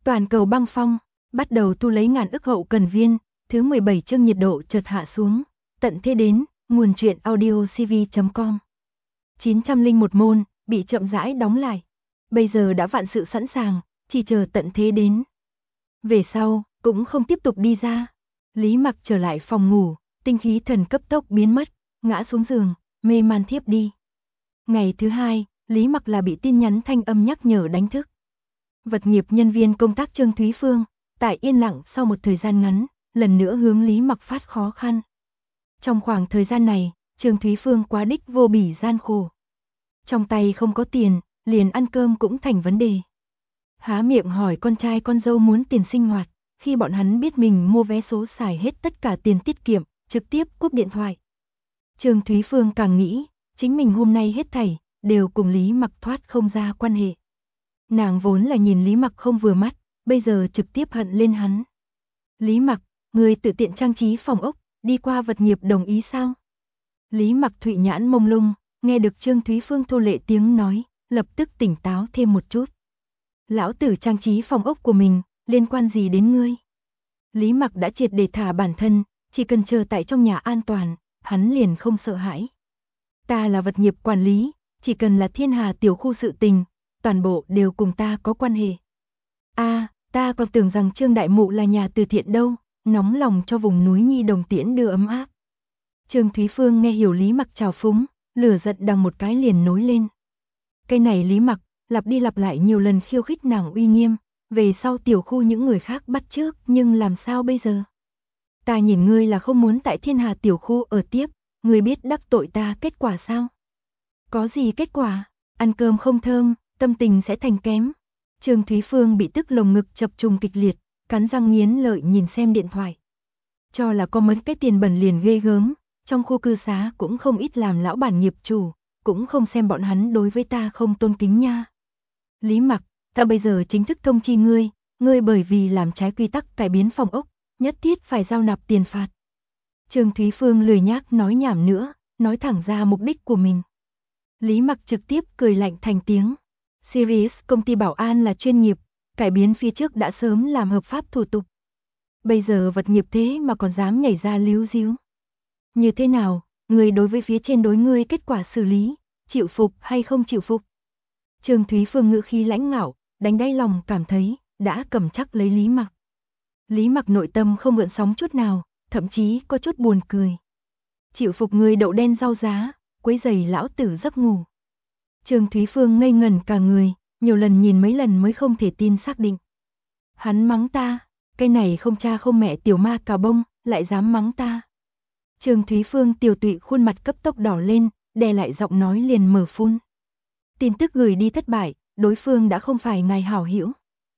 Toàn cầu băng phong, bắt đầu thu lấy ngàn ức hậu cần viên, thứ 17 chương nhiệt độ chợt hạ xuống, tận thế đến, nguồn truyện audio cv.com. 901 môn, bị chậm rãi đóng lại. Bây giờ đã vạn sự sẵn sàng, chỉ chờ tận thế đến. Về sau, cũng không tiếp tục đi ra. Lý Mặc trở lại phòng ngủ, tinh khí thần cấp tốc biến mất, ngã xuống giường, mê man thiếp đi. Ngày thứ hai, Lý Mặc là bị tin nhắn thanh âm nhắc nhở đánh thức. Vật nghiệp nhân viên công tác Trương Thúy Phương, tại yên lặng sau một thời gian ngắn, lần nữa hướng Lý Mặc phát khó khăn. Trong khoảng thời gian này, Trương Thúy Phương quá đích vô bỉ gian khổ. Trong tay không có tiền, liền ăn cơm cũng thành vấn đề. Há miệng hỏi con trai con dâu muốn tiền sinh hoạt, khi bọn hắn biết mình mua vé số xài hết tất cả tiền tiết kiệm, trực tiếp cúp điện thoại. Trương Thúy Phương càng nghĩ, chính mình hôm nay hết thảy, đều cùng Lý Mặc thoát không ra quan hệ. Nàng vốn là nhìn Lý Mặc không vừa mắt, bây giờ trực tiếp hận lên hắn. Lý Mặc, người tự tiện trang trí phòng ốc, đi qua vật nghiệp đồng ý sao? Lý Mặc thụy nhãn mông lung, nghe được Trương Thúy Phương thô lệ tiếng nói, lập tức tỉnh táo thêm một chút. Lão tử trang trí phòng ốc của mình, liên quan gì đến ngươi? Lý Mặc đã triệt để thả bản thân, chỉ cần chờ tại trong nhà an toàn, hắn liền không sợ hãi. Ta là vật nghiệp quản lý, chỉ cần là Thiên Hà tiểu khu sự tình, toàn bộ đều cùng ta có quan hệ. Ta còn tưởng rằng Trương Đại Mụ là nhà từ thiện đâu, nóng lòng cho vùng núi Nhi Đồng Tiễn đưa ấm áp. Trương Thúy Phương nghe hiểu Lý Mặc trào phúng, lửa giận đằng một cái liền nối lên. Cái này Lý Mặc, lặp đi lặp lại nhiều lần khiêu khích nàng uy nghiêm, về sau tiểu khu những người khác bắt chước, nhưng làm sao bây giờ? Ta nhìn ngươi là không muốn tại Thiên Hà tiểu khu ở tiếp, ngươi biết đắc tội ta kết quả sao? Có gì kết quả? Ăn cơm không thơm, tâm tình sẽ thành kém. Trương Thúy Phương bị tức lồng ngực chập trùng kịch liệt, cắn răng nghiến lợi nhìn xem điện thoại. Cho là có mấy cái tiền bẩn liền ghê gớm, trong khu cư xá cũng không ít làm lão bản nghiệp chủ, cũng không xem bọn hắn đối với ta không tôn kính nha. Lý Mặc, ta bây giờ chính thức thông chi ngươi bởi vì làm trái quy tắc cải biến phòng ốc, nhất thiết phải giao nạp tiền phạt. Trương Thúy Phương lười nhác nói nhảm nữa, nói thẳng ra mục đích của mình. Lý Mặc trực tiếp cười lạnh thành tiếng. Sirius công ty bảo an là chuyên nghiệp, cải biến phía trước đã sớm làm hợp pháp thủ tục. Bây giờ vật nghiệp thế mà còn dám nhảy ra líu díu. Như thế nào, người đối với phía trên đối ngươi kết quả xử lý, chịu phục hay không chịu phục? Trương Thúy Phương ngữ khí lãnh ngạo, đánh đáy lòng cảm thấy, đã cầm chắc lấy Lý Mặc. Lý Mặc nội tâm không gợn sóng chút nào, thậm chí có chút buồn cười. Chịu phục người đậu đen rau giá, quấy rầy lão tử giấc ngủ. Trương Thúy Phương ngây ngẩn cả người, nhiều lần nhìn mấy lần mới không thể tin xác định. Hắn mắng ta, cái này không cha không mẹ tiểu ma cà bông, lại dám mắng ta. Trương Thúy Phương tiều tụy khuôn mặt cấp tốc đỏ lên, đè lại giọng nói liền mở phun. Tin tức gửi đi thất bại, đối phương đã không phải ngài hảo hữu.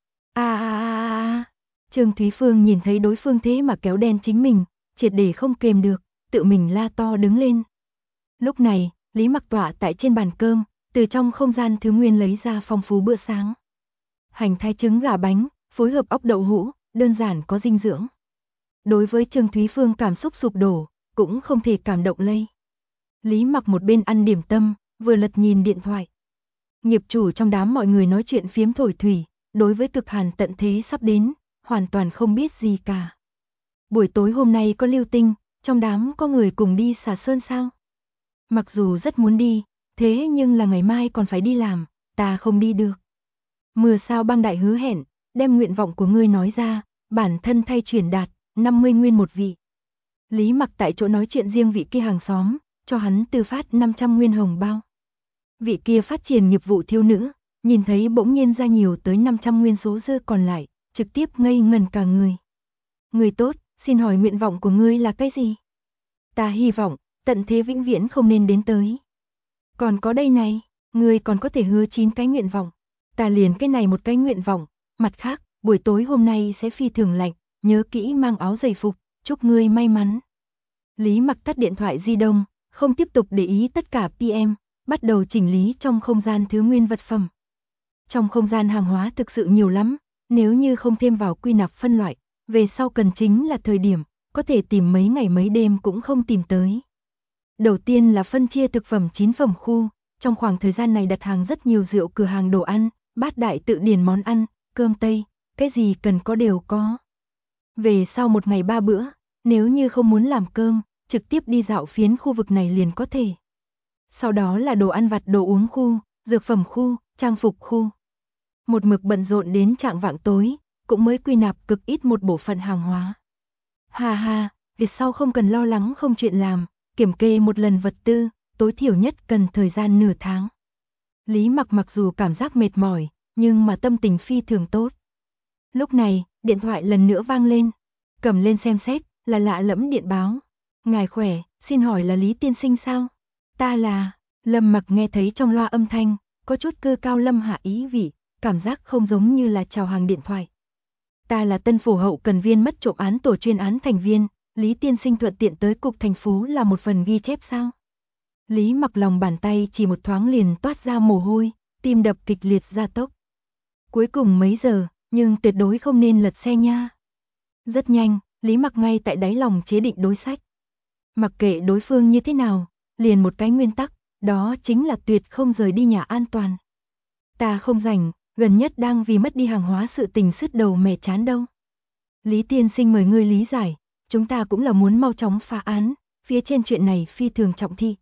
Trương Thúy Phương nhìn thấy đối phương thế mà kéo đen chính mình, triệt để không kềm được, tự mình la to đứng lên. Lúc này, Lý Mặc tọa tại trên bàn cơm, từ trong không gian thứ nguyên lấy ra phong phú bữa sáng. Hành thái trứng gà bánh, phối hợp ốc đậu hũ, đơn giản có dinh dưỡng. Đối với Trương Thúy Phương cảm xúc sụp đổ, cũng không thể cảm động lây. Lý Mặc một bên ăn điểm tâm, vừa lật nhìn điện thoại. Nghiệp chủ trong đám mọi người nói chuyện phiếm thổi thủy, đối với cực hàn tận thế sắp đến, hoàn toàn không biết gì cả. Buổi tối hôm nay có lưu tinh, trong đám có người cùng đi xà sơn sao? Mặc dù rất muốn đi, thế nhưng là ngày mai còn phải đi làm, ta không đi được. Mưa sao băng đại hứa hẹn, đem nguyện vọng của ngươi nói ra, bản thân thay truyền đạt, 50 nguyên một vị. Lý Mặc tại chỗ nói chuyện riêng vị kia hàng xóm, cho hắn từ phát 500 nguyên hồng bao. Vị kia phát triển nghiệp vụ thiếu nữ, nhìn thấy bỗng nhiên ra nhiều tới 500 nguyên số dư còn lại, trực tiếp ngây ngẩn cả người. Người tốt, xin hỏi nguyện vọng của ngươi là cái gì? Ta hy vọng, tận thế vĩnh viễn không nên đến tới. Còn có đây này, ngươi còn có thể hứa 9 cái nguyện vọng. Ta liền cái này một cái nguyện vọng, mặt khác, buổi tối hôm nay sẽ phi thường lạnh, nhớ kỹ mang áo giày phục, chúc ngươi may mắn. Lý Mặc tắt điện thoại di động, không tiếp tục để ý tất cả PM, bắt đầu chỉnh lý trong không gian thứ nguyên vật phẩm. Trong không gian hàng hóa thực sự nhiều lắm, nếu như không thêm vào quy nạp phân loại, về sau cần chính là thời điểm, có thể tìm mấy ngày mấy đêm cũng không tìm tới. Đầu tiên là phân chia thực phẩm 9 phẩm khu, trong khoảng thời gian này đặt hàng rất nhiều rượu cửa hàng đồ ăn, bát đại tự điển món ăn, cơm tây, cái gì cần có đều có. Về sau một ngày 3 bữa, nếu như không muốn làm cơm, trực tiếp đi dạo phiến khu vực này liền có thể. Sau đó là đồ ăn vặt đồ uống khu, dược phẩm khu, trang phục khu. Một mực bận rộn đến chạng vạng tối, cũng mới quy nạp cực ít một bộ phận hàng hóa. Hà hà, việc sau không cần lo lắng không chuyện làm, kiểm kê một lần vật tư, tối thiểu nhất cần thời gian nửa tháng. Lý mặc dù cảm giác mệt mỏi, nhưng mà tâm tình phi thường tốt. Lúc này, điện thoại lần nữa vang lên. Cầm lên xem xét, là lạ lẫm điện báo. Ngài khỏe, xin hỏi là Lý tiên sinh sao? Ta là... Lâm Mặc nghe thấy trong loa âm thanh, có chút cơ cao lâm hạ ý vị, cảm giác không giống như là chào hàng điện thoại. Ta là Tân Phủ hậu cần viên mất trộm án tổ chuyên án thành viên, Lý tiên sinh thuận tiện tới cục thành phố là một phần ghi chép sao? Lý Mặc lòng bàn tay chỉ một thoáng liền toát ra mồ hôi, tim đập kịch liệt gia tốc. Cuối cùng mấy giờ, nhưng tuyệt đối không nên lật xe nha. Rất nhanh, Lý Mặc ngay tại đáy lòng chế định đối sách. Mặc kệ đối phương như thế nào, liền một cái nguyên tắc, đó chính là tuyệt không rời đi nhà an toàn. Ta không rảnh, gần nhất đang vì mất đi hàng hóa sự tình sứt đầu mẻ chán đâu. Lý tiên sinh mời ngươi lý giải, chúng ta cũng là muốn mau chóng phá án, phía trên chuyện này phi thường trọng thị.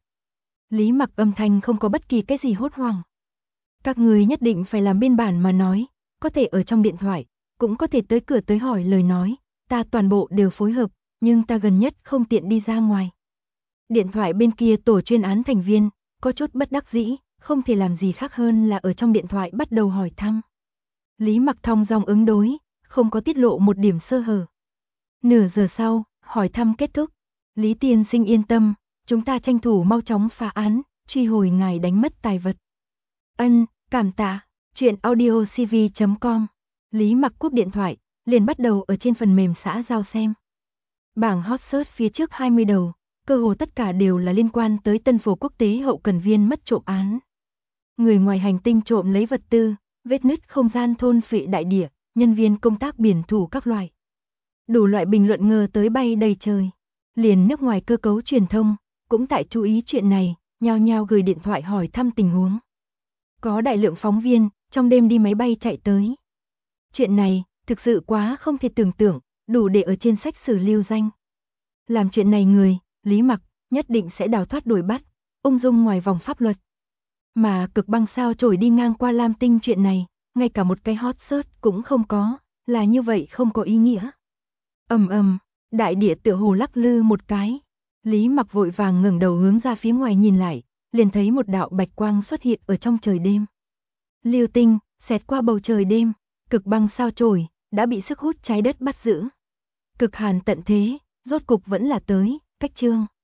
Lý Mặc âm thanh không có bất kỳ cái gì hốt hoảng. Các người nhất định phải làm biên bản mà nói, có thể ở trong điện thoại, cũng có thể tới cửa tới hỏi lời nói, ta toàn bộ đều phối hợp, nhưng ta gần nhất không tiện đi ra ngoài. Điện thoại bên kia tổ chuyên án thành viên, có chút bất đắc dĩ, không thể làm gì khác hơn là ở trong điện thoại bắt đầu hỏi thăm. Lý Mặc thong dong ứng đối, không có tiết lộ một điểm sơ hở. Nửa giờ sau, hỏi thăm kết thúc. Lý tiên sinh yên tâm, chúng ta tranh thủ mau chóng phá án, truy hồi ngài đánh mất tài vật. Ân, cảm tạ. Chuyện audiocv.com. Lý Mặc cúp điện thoại, liền bắt đầu ở trên phần mềm xã giao xem. Bảng hot search phía trước 20 đầu, cơ hồ tất cả đều là liên quan tới Tân Phủ quốc tế hậu cần viên mất trộm án. Người ngoài hành tinh trộm lấy vật tư, vết nứt không gian thôn phệ đại địa, nhân viên công tác biển thủ các loại. Đủ loại bình luận ngờ tới bay đầy trời. Liền nước ngoài cơ cấu truyền thông, cũng tại chú ý chuyện này, nhao nhao gửi điện thoại hỏi thăm tình huống. Có đại lượng phóng viên, trong đêm đi máy bay chạy tới. Chuyện này, thực sự quá không thể tưởng tượng, đủ để ở trên sách sử lưu danh. Làm chuyện này người, Lý Mặc, nhất định sẽ đào thoát đuổi bắt, ung dung ngoài vòng pháp luật. Mà cực băng sao trổi đi ngang qua Lam Tinh chuyện này, ngay cả một cái hot search cũng không có, là như vậy không có ý nghĩa. Đại địa tựa hồ lắc lư một cái. Lý Mặc vội vàng ngẩng đầu hướng ra phía ngoài nhìn lại, liền thấy một đạo bạch quang xuất hiện ở trong trời đêm. Lưu tinh, xẹt qua bầu trời đêm, cực băng sao trổi, đã bị sức hút trái đất bắt giữ. Cực hàn tận thế, rốt cục vẫn là tới, cách chương.